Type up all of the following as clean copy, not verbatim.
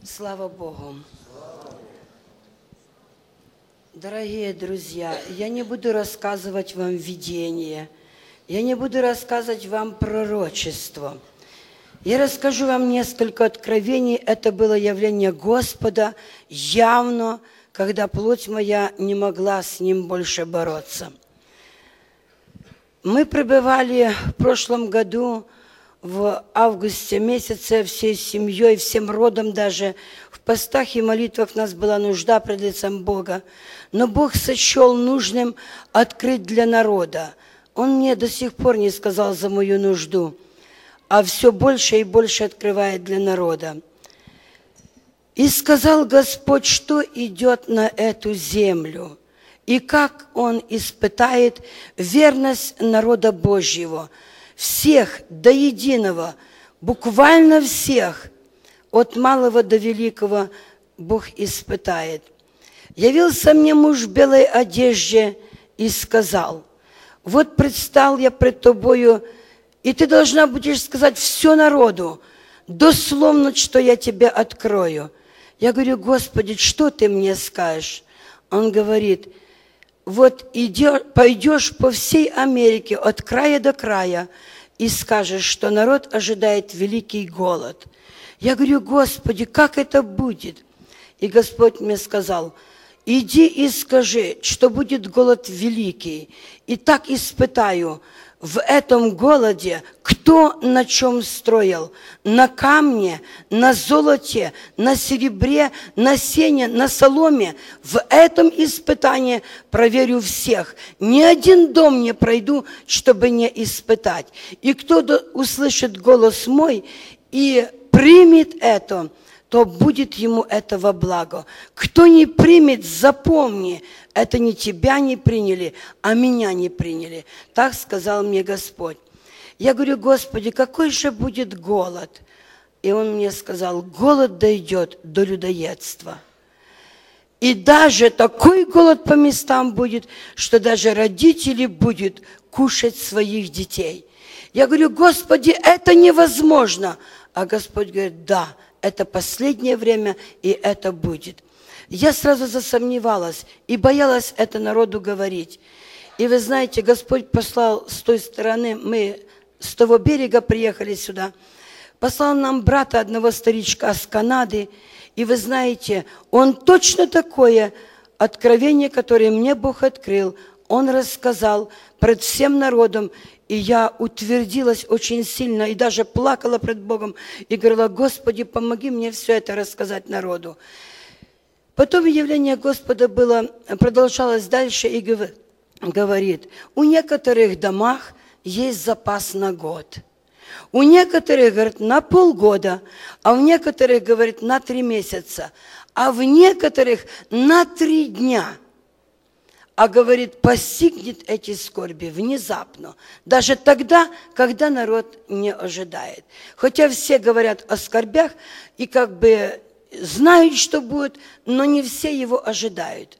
Слава Богу! Дорогие друзья, я не буду рассказывать вам видение, я не буду рассказывать вам пророчество. Я расскажу вам несколько откровений. Это было явление Господа явно, когда плоть моя не могла с Ним больше бороться. Мы пребывали в прошлом году в августе месяце всей семьей, всем родом даже. В постах и молитвах у нас была нужда пред лицем Бога. Но Бог сочел нужным открыть для народа. Он мне до сих пор не сказал за мою нужду, а все больше и больше открывает для народа. «И сказал Господь, что идет на эту землю, и как Он испытает верность народа Божьего, всех до единого, буквально всех, от малого до великого Бог испытает. Явился мне муж в белой одежде и сказал: вот предстал я пред тобою, и ты должна будешь сказать все народу, дословно, что я тебе открою. Я говорю: Господи, что ты мне скажешь? Он говорит: вот пойдешь по всей Америке от края до края и скажешь, что народ ожидает великий голод. Я говорю: Господи, как это будет? И Господь мне сказал: иди и скажи, что будет голод великий, и так испытаю в этом голоде, кто на чем строил: на камне, на золоте, на серебре, на сене, на соломе. В этом испытании проверю всех. Ни один дом не пройду, чтобы не испытать. И кто услышит голос мой и примет это, то будет ему это во благо. Кто не примет, запомни, это не тебя не приняли, а меня не приняли. Так сказал мне Господь. Я говорю: Господи, какой же будет голод? И Он мне сказал: голод дойдет до людоедства. И даже такой голод по местам будет, что даже родители будут кушать своих детей. Я говорю: Господи, это невозможно. А Господь говорит: да, это последнее время, и это будет. Я сразу засомневалась и боялась это народу говорить. И вы знаете, Господь послал с той стороны, мы с того берега приехали сюда, послал нам брата одного старичка с Канады. И вы знаете, он точно такое откровение, которое мне Бог открыл, он рассказал пред всем народом. И я утвердилась очень сильно, и даже плакала пред Богом, и говорила: Господи, помоги мне все это рассказать народу. Потом явление Господа продолжалось дальше и говорит: у некоторых домах есть запас на год. У некоторых, говорит, на полгода, а у некоторых, говорит, на 3 месяца, а в некоторых на 3 дня. А говорит, постигнет эти скорби внезапно, даже тогда, когда народ не ожидает. Хотя все говорят о скорбях и как бы знают, что будет, но не все его ожидают.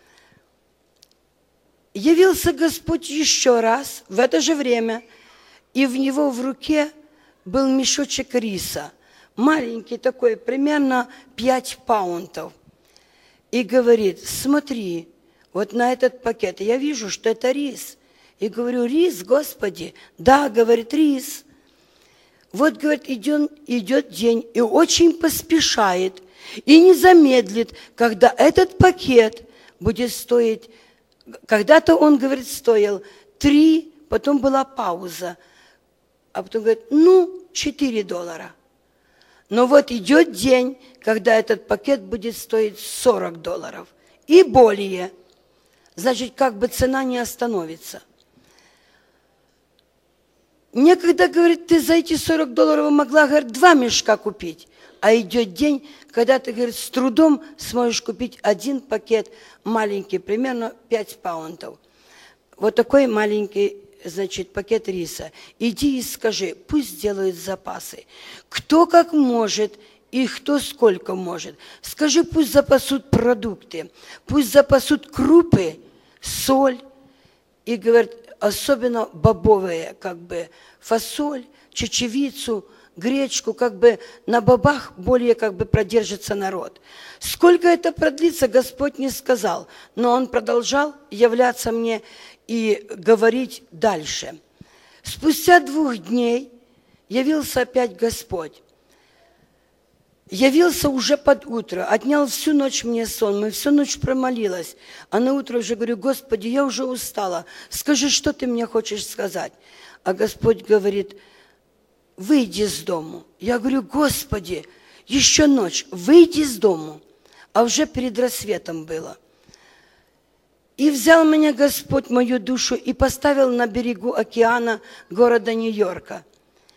Явился Господь еще раз в это же время, и в него в руке был мешочек риса, маленький такой, примерно 5 паунтов. И говорит: смотри, вот на этот пакет. Я вижу, что это рис. И говорю: рис, Господи? Да, говорит, рис. Вот, говорит, идет день, и очень поспешает, и не замедлит, когда этот пакет будет стоить. Когда-то он, говорит, стоил 3, потом была пауза, а потом говорит, 4 доллара. Но вот идет день, когда этот пакет будет стоить 40 долларов и более. Значит, как бы цена не остановится. Некогда, говорит, ты за эти 40 долларов могла, говорит, 2 мешка купить. А идет день, когда ты, говорит, с трудом сможешь купить 1 пакет маленький, примерно 5 паунтов. Вот такой маленький, значит, пакет риса. Иди и скажи, пусть делают запасы. Кто как может и кто сколько может. Скажи, пусть запасут продукты, пусть запасут крупы, соль. И, говорит, особенно бобовые, как бы, фасоль, чечевицу, гречку, как бы на бобах более как бы продержится народ. Сколько это продлится, Господь не сказал, но Он продолжал являться мне и говорить дальше. Спустя 2 дней явился опять Господь. Явился уже под утро, отнял всю ночь мне сон, мы всю ночь промолилась. А на утро уже говорю: Господи, я уже устала, скажи, что ты мне хочешь сказать. А Господь говорит: выйди из дому. Я говорю: Господи, еще ночь, выйди из дому. А уже перед рассветом было. И взял меня Господь, мою душу, и поставил на берегу океана города Нью-Йорка.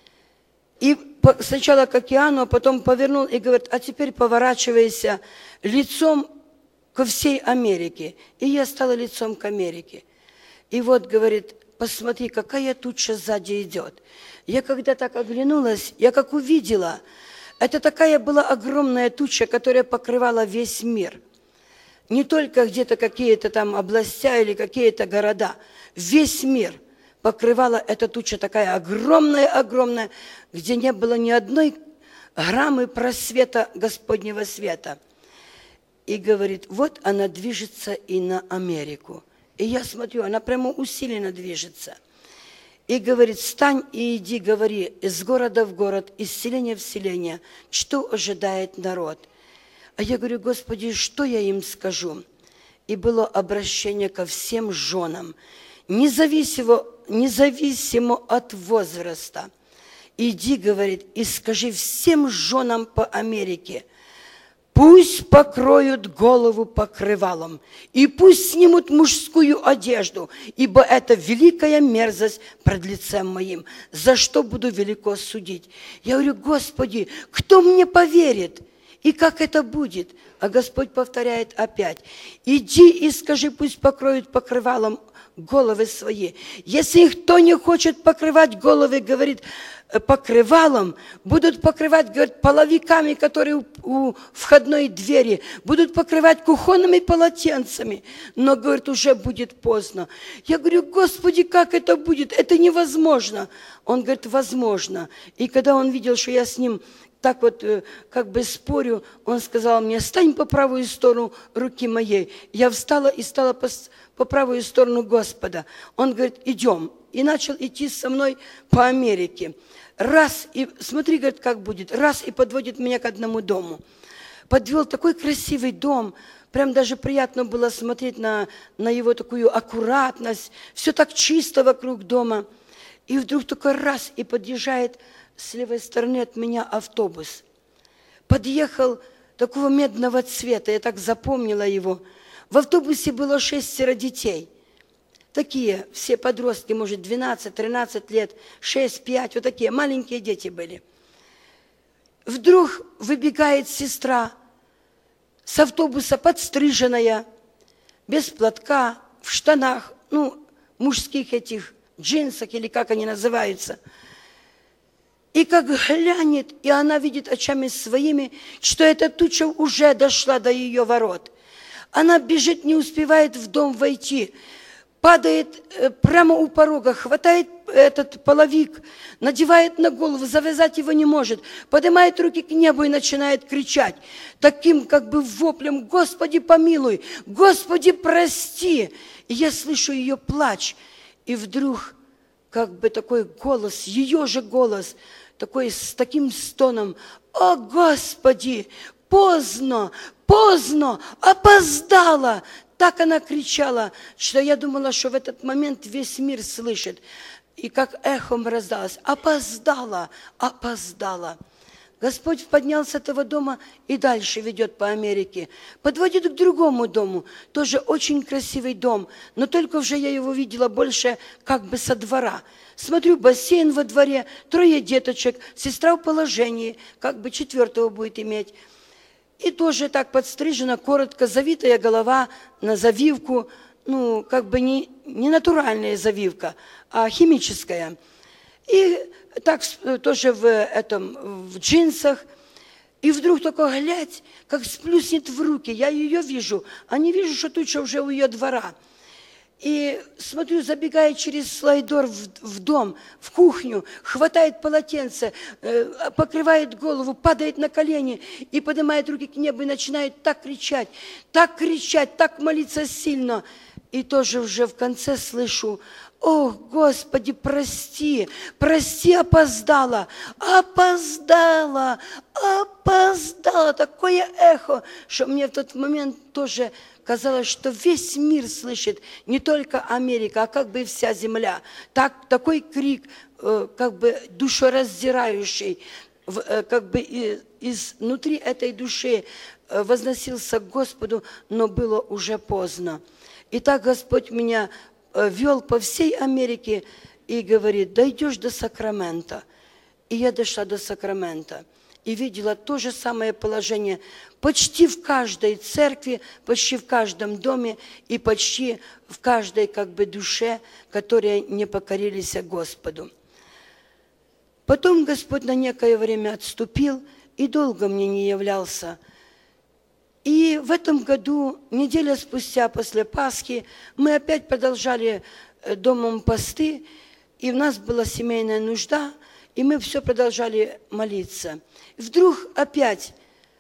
И сначала к океану, а потом повернул и говорит: а теперь поворачивайся лицом ко всей Америке. И я стала лицом к Америке. И вот, говорит, посмотри, какая туча сзади идет. Я когда так оглянулась, я как увидела, это такая была огромная туча, которая покрывала весь мир. Не только где-то какие-то там областя или какие-то города. Весь мир покрывала эта туча такая огромная-огромная, где не было ни одной граммы просвета Господнего света. И говорит: вот она движется и на Америку. И я смотрю, она прямо усиленно движется. И говорит: встань и иди, говори, из города в город, из селения в селение, что ожидает народ. А я говорю: Господи, что я им скажу? И было обращение ко всем женам, независимо от возраста. Иди, говорит, и скажи всем женам по Америке: пусть покроют голову покрывалом, и пусть снимут мужскую одежду, ибо это великая мерзость пред лицем моим, за что буду велико судить. Я говорю: Господи, кто мне поверит? И как это будет? А Господь повторяет опять: иди и скажи, пусть покроют покрывалом головы свои. Если кто не хочет покрывать головы, говорит, покрывалом, будут покрывать, говорит, половиками, которые у входной двери, будут покрывать кухонными полотенцами, но, говорит, уже будет поздно. Я говорю: Господи, как это будет? Это невозможно. Он говорит: возможно. И когда он видел, что я с ним так вот как бы спорю, он сказал мне: стань по правую сторону руки моей. Я встала и стала по правую сторону Господа. Он говорит: идем. И начал идти со мной по Америке. Раз, и смотри, говорит, как будет. Раз, и подводит меня к одному дому. Подвел такой красивый дом. Прям даже приятно было смотреть на его такую аккуратность. Все так чисто вокруг дома. И вдруг такой раз, и подъезжает с левой стороны от меня автобус. Подъехал такого медного цвета, я так запомнила его. В автобусе было 6 детей. Такие, все подростки, может, 12-13 лет, 6-5, вот такие маленькие дети были. Вдруг выбегает сестра с автобуса, подстриженная, без платка, в штанах, мужских этих джинсах, или как они называются. И как глянет, и она видит очами своими, что эта туча уже дошла до ее ворот. Она бежит, не успевает в дом войти, падает прямо у порога, хватает этот половик, надевает на голову, завязать его не может, поднимает руки к небу и начинает кричать таким как бы воплем: Господи, помилуй, Господи, прости. И я слышу ее плач, и вдруг как бы такой голос, ее же голос, такой с таким стоном: о, Господи, поздно, поздно, опоздала. Так она кричала, что я думала, что в этот момент весь мир слышит. И как эхом раздалось: опоздала, опоздала. Господь поднялся с этого дома и дальше ведет по Америке. Подводит к другому дому, тоже очень красивый дом, но только уже я его видела больше как бы со двора. Смотрю, бассейн во дворе, 3 деточек, сестра в положении, как бы 4-го будет иметь. И тоже так подстрижена, коротко, завитая голова на завивку, как бы не натуральная завивка, а химическая. И так тоже в джинсах. И вдруг только глядь, как сплюснет в руки. Я ее вижу, а не вижу, что туча уже у ее двора. И смотрю, забегает через слайдор в дом, в кухню, хватает полотенце, покрывает голову, падает на колени и поднимает руки к небу и начинает так кричать, так молиться сильно. И тоже уже в конце слышу: «Ох, Господи, прости, опоздала». Такое эхо, что мне в тот момент тоже казалось, что весь мир слышит, не только Америка, а как бы вся земля. Такой крик, как бы душераздирающий, как бы изнутри этой души возносился к Господу, но было уже поздно. И так Господь меня вел по всей Америке и говорит: дойдешь до Сакрамента. И я дошла до Сакрамента и видела то же самое положение почти в каждой церкви, почти в каждом доме и почти в каждой как бы душе, которые не покорились Господу. Потом Господь на некое время отступил и долго мне не являлся. И в этом году, неделя спустя после Пасхи, мы опять продолжали домом посты, и у нас была семейная нужда, и мы все продолжали молиться. И вдруг опять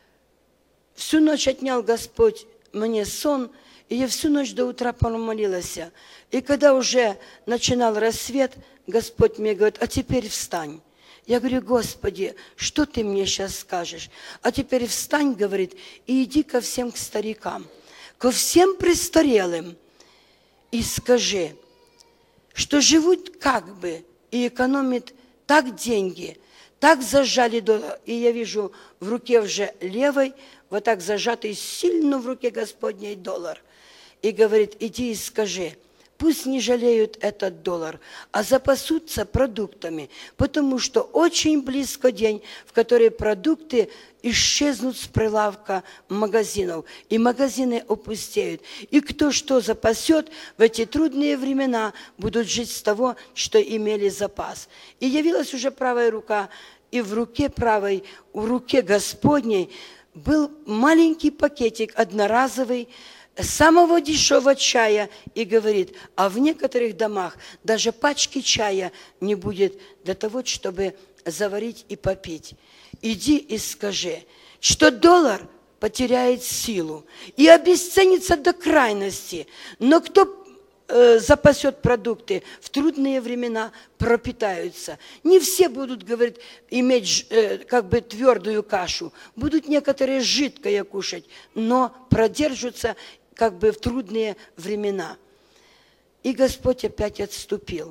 всю ночь отнял Господь мне сон, и я всю ночь до утра помолилась. И когда уже начинал рассвет, Господь мне говорит: а теперь встань. Я говорю: Господи, что ты мне сейчас скажешь? А теперь встань, говорит, и иди ко всем к старикам, ко всем престарелым, и скажи, что живут как бы и экономят так деньги, так зажали доллар. И я вижу в руке уже левой, вот так зажатый сильно в руке Господней доллар. И говорит: иди и скажи, пусть не жалеют этот доллар, а запасутся продуктами, потому что очень близко день, в который продукты исчезнут с прилавка магазинов, и магазины опустеют. И кто что запасет, в эти трудные времена будут жить с того, что имели запас. И явилась уже правая рука, и в руке правой, в руке Господней был маленький пакетик одноразовый, самого дешевого чая, и говорит: а в некоторых домах даже пачки чая не будет для того, чтобы заварить и попить. Иди и скажи, что доллар потеряет силу и обесценится до крайности, но кто запасет продукты в трудные времена, пропитаются. Не все будут, говорит, иметь как бы твердую кашу, будут некоторые жидкое кушать, но продержатся как бы в трудные времена. И Господь опять отступил.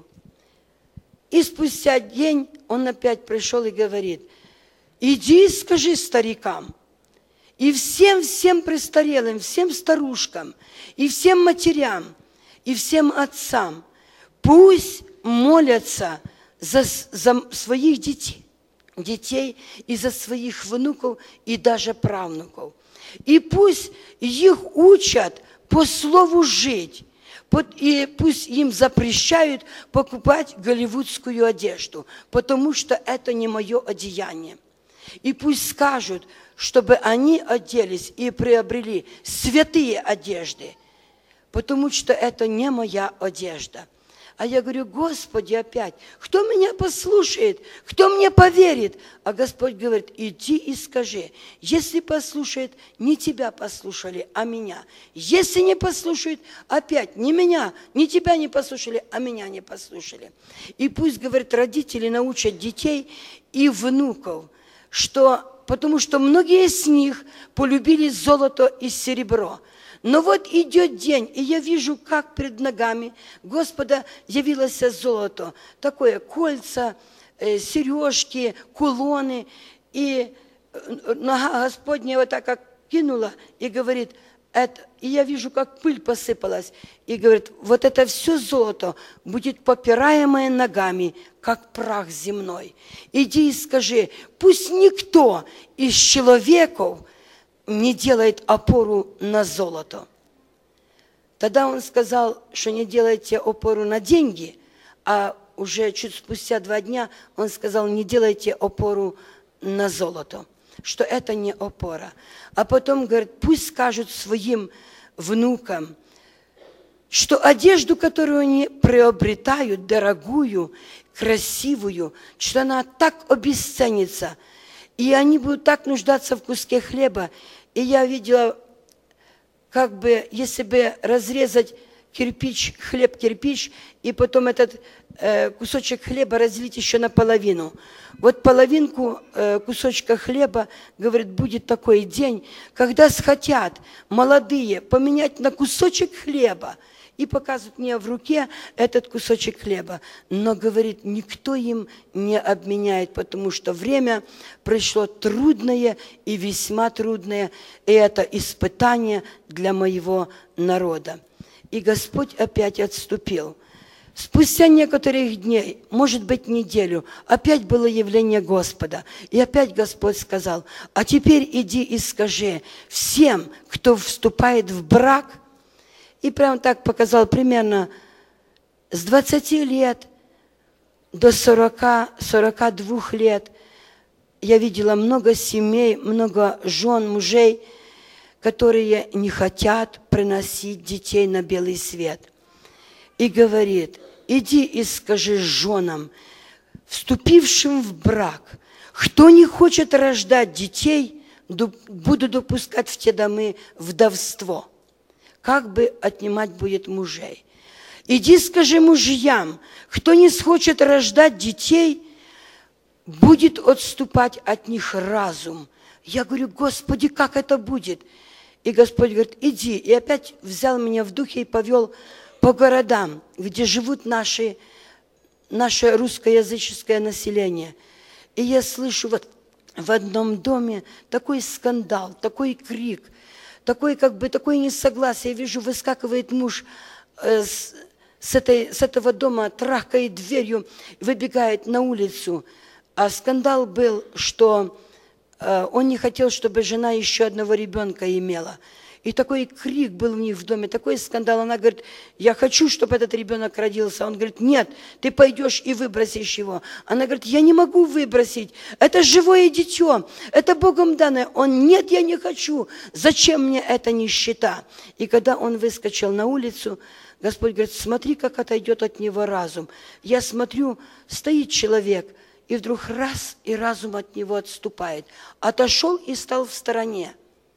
И спустя день Он опять пришел и говорит: иди и скажи старикам, и всем престарелым, всем старушкам, и всем матерям, и всем отцам, пусть молятся за своих детей и за своих внуков и даже правнуков. И пусть их учат по слову жить, и пусть им запрещают покупать голливудскую одежду, потому что это не мое одеяние. И пусть скажут, чтобы они оделись и приобрели святые одежды, потому что это не моя одежда. А я говорю: Господи, опять, кто меня послушает, кто мне поверит? А Господь говорит: иди и скажи, если послушают, не тебя послушали, а меня. Если не послушают, опять не меня, не тебя не послушали, а меня не послушали. И пусть, говорит, родители научат детей и внуков, потому что многие из них полюбили золото и серебро. Но вот идет день, и я вижу, как пред ногами Господа явилось золото. Такое кольца, сережки, кулоны. И нога Господня вот так как кинула и говорит: и я вижу, как пыль посыпалась. И говорит: вот это все золото будет попираемое ногами, как прах земной. Иди и скажи, пусть никто из человеков не делает опору на золото. Тогда он сказал, что не делайте опору на деньги, а уже чуть спустя 2 дня он сказал: не делайте опору на золото, что это не опора. А потом говорит: пусть скажут своим внукам, что одежду, которую они приобретают, дорогую, красивую, что она так обесценится, и они будут так нуждаться в куске хлеба. И я видела, как бы, если бы разрезать кирпич, хлеб-кирпич, и потом этот кусочек хлеба разделить еще наполовину. Вот половинку кусочка хлеба, говорит, будет такой день, когда схотят молодые поменять на кусочек хлеба, и показывают мне в руке этот кусочек хлеба. Но, говорит, никто им не обменяет, потому что время пришло трудное и весьма трудное, и это испытание для моего народа. И Господь опять отступил. Спустя некоторых дней, может быть, неделю, опять было явление Господа. И опять Господь сказал: а теперь иди и скажи всем, кто вступает в брак. И прям так показал, примерно с 20 лет до 40-42 лет. Я видела много семей, много жен, мужей, которые не хотят приносить детей на белый свет. И говорит: иди и скажи женам, вступившим в брак, кто не хочет рождать детей, буду допускать в те дома вдовство. Как бы отнимать будет мужей. Иди скажи мужьям, кто не хочет рождать детей, будет отступать от них разум. Я говорю: Господи, как это будет? И Господь говорит: иди. И опять взял меня в духе и повел по городам, где живут наше русскоязыческое население. И я слышу вот в одном доме такой скандал, такой крик, такое несогласие. Я вижу, выскакивает муж с этого дома, трахкает дверью, выбегает на улицу. А скандал был, что он не хотел, чтобы жена еще одного ребенка имела. И такой крик был у них в доме, такой скандал. Она говорит: я хочу, чтобы этот ребенок родился. Он говорит: нет, ты пойдешь и выбросишь его. Она говорит: я не могу выбросить, это живое дитё, это Богом данное. Он: нет, я не хочу, зачем мне эта нищета? И когда он выскочил на улицу, Господь говорит: смотри, как отойдет от него разум. Я смотрю, стоит человек, и вдруг раз, и разум от него отступает. Отошел и стал в стороне.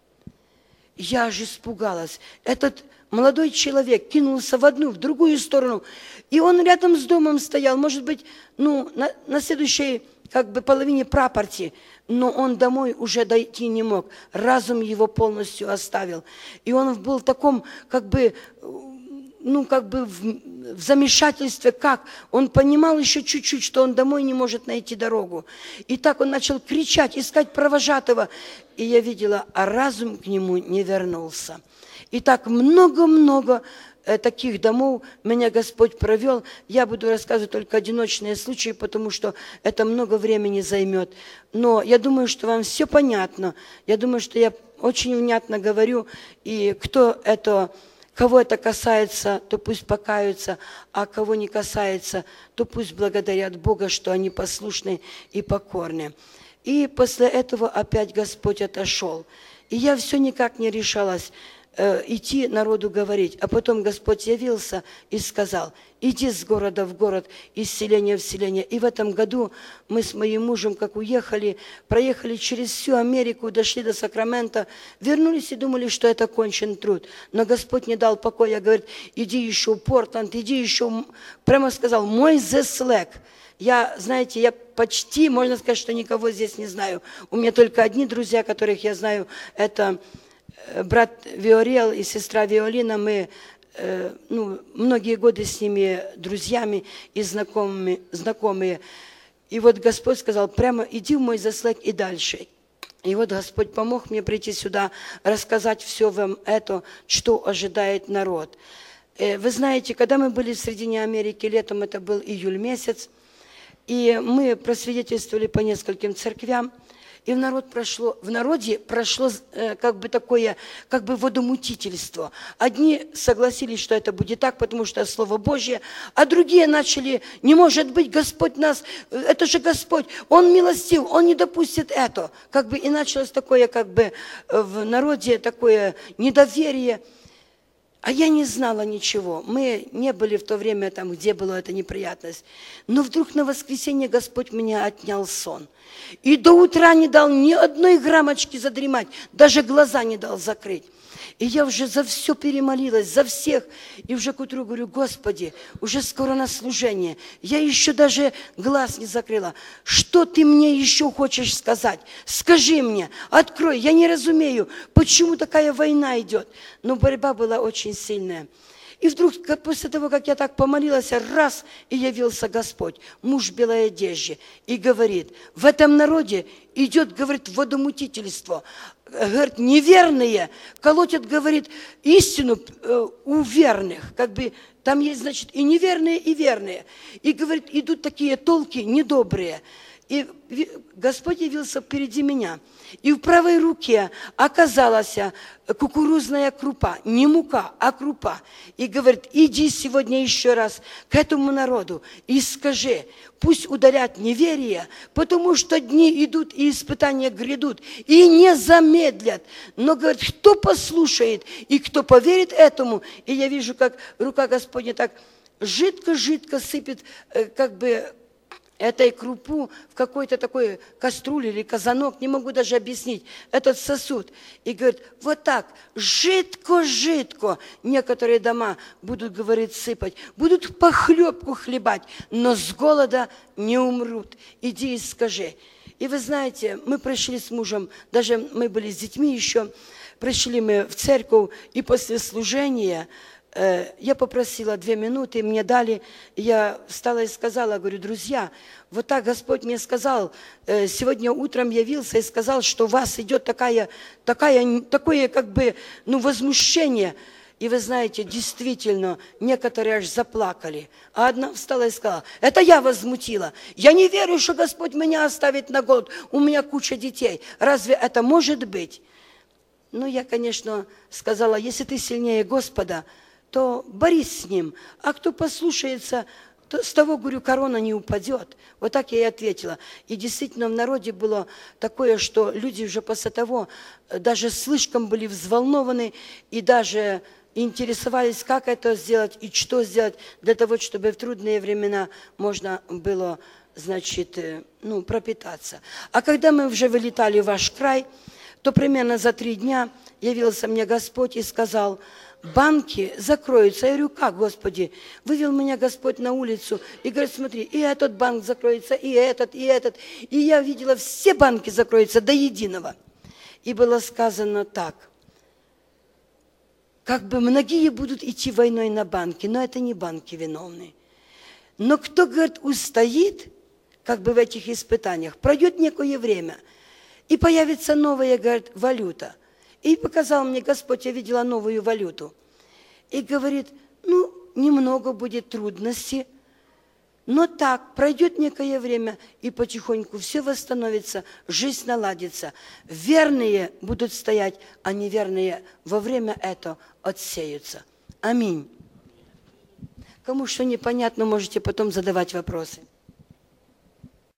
Я аж испугалась. Этот молодой человек кинулся в одну, в другую сторону. И он рядом с домом стоял, может быть, на следующей половине прапорти. Но он домой уже дойти не мог. Разум его полностью оставил. И он был в таком, в замешательстве, как? Он понимал еще чуть-чуть, что он домой не может найти дорогу. И так он начал кричать, искать провожатого. И я видела, а разум к нему не вернулся. И так много-много таких домов меня Господь провел. Я буду рассказывать только одиночные случаи, потому что это много времени займет. Но я думаю, что вам все понятно. Я думаю, что я очень внятно говорю. И кого это касается, то пусть покаются, а кого не касается, то пусть благодарят Бога, что они послушны и покорны. И после этого опять Господь отошел. И я все никак не решалась идти народу говорить. А потом Господь явился и сказал: иди с города в город, из селения в селение. И в этом году мы с моим мужем, как уехали, проехали через всю Америку, дошли до Сакрамента, вернулись и думали, что это кончен труд. Но Господь не дал покоя, говорит: иди еще в Портленд, иди еще, прямо сказал, Мойзес-Лек. Я почти, можно сказать, что никого здесь не знаю. У меня только одни друзья, которых я знаю, это брат Виорел и сестра Виолина. Мы многие годы с ними друзьями и знакомые. И вот Господь сказал: прямо иди в Мойзес-Лек и дальше. И вот Господь помог мне прийти сюда, рассказать все вам это, что ожидает народ. Вы знаете, когда мы были в Средине Америки летом, это был июль месяц, и мы просвидетельствовали по нескольким церквям, и в народе прошло такое водомутительство. Одни согласились, что это будет так, потому что это Слово Божье, а другие начали: не может быть, Господь нас, это же Господь, Он милостив, Он не допустит это. И началось такое в народе такое недоверие. А я не знала ничего. Мы не были в то время там, где была эта неприятность. Но вдруг на воскресенье Господь меня отнял сон. И до утра не дал ни одной граммочки задремать, даже глаза не дал закрыть. И я уже за все перемолилась, за всех. И уже к утру говорю: Господи, уже скоро на служение. Я еще даже глаз не закрыла. Что ты мне еще хочешь сказать? Скажи мне, открой. Я не разумею, почему такая война идет. Но борьба была очень сильная. И вдруг, после того, как я так помолилась, раз, и явился Господь, муж в белой одежде, и говорит: в этом народе идет, говорит, водомутительство. Говорит, неверные колотят, говорит, истину у верных. Как бы там есть, значит, и неверные, и верные. И, говорит, идут такие толки недобрые. И Господь явился впереди меня. И в правой руке оказалась кукурузная крупа, не мука, а крупа. И говорит: иди сегодня еще раз к этому народу и скажи, пусть удалят неверие, потому что дни идут и испытания грядут, и не замедлят. Но, говорит, кто послушает и кто поверит этому, и я вижу, как рука Господня так жидко-жидко сыпет, как бы, этой крупу в какой-то такой кастрюле или казанок, не могу даже объяснить, этот сосуд. И говорит, вот так, жидко-жидко некоторые дома будут, говорит, сыпать, будут похлебку хлебать, но с голода не умрут. Иди и скажи. И вы знаете, мы пришли с мужем, даже мы были с детьми еще, пришли мы в церковь, и после служения я попросила 2 минуты, мне дали, я встала и сказала, говорю, друзья, вот так Господь мне сказал, сегодня утром явился и сказал, что у вас идет такое как бы, возмущение. И вы знаете, действительно, некоторые аж заплакали. А одна встала и сказала, это я возмутила. Я не верю, что Господь меня оставит на голод. У меня куча детей. Разве это может быть? Ну, я, конечно, сказала, если ты сильнее Господа, то борись с ним. А кто послушается, то с того, говорю, корона не упадет. Вот так я и ответила. И действительно в народе было такое, что люди уже после того даже слишком были взволнованы и даже интересовались, как это сделать и что сделать для того, чтобы в трудные времена можно было, значит, пропитаться. А когда мы уже вылетали в ваш край, то примерно за 3 дня явился мне Господь и сказал, банки закроются. Я говорю, как, Господи? Вывел меня Господь на улицу и говорит, смотри, и этот банк закроется, и этот, и этот. И я видела, все банки закроются до единого. И было сказано так, как бы многие будут идти войной на банки, но это не банки виновны. Но кто, говорит, устоит, как бы в этих испытаниях, пройдет некое время, и появится новая, говорит, валюта. И показал мне Господь, я видела новую валюту. И говорит, немного будет трудностей, но так, пройдет некое время, и потихоньку все восстановится, жизнь наладится. Верные будут стоять, а неверные во время этого отсеются. Аминь. Кому что непонятно, можете потом задавать вопросы.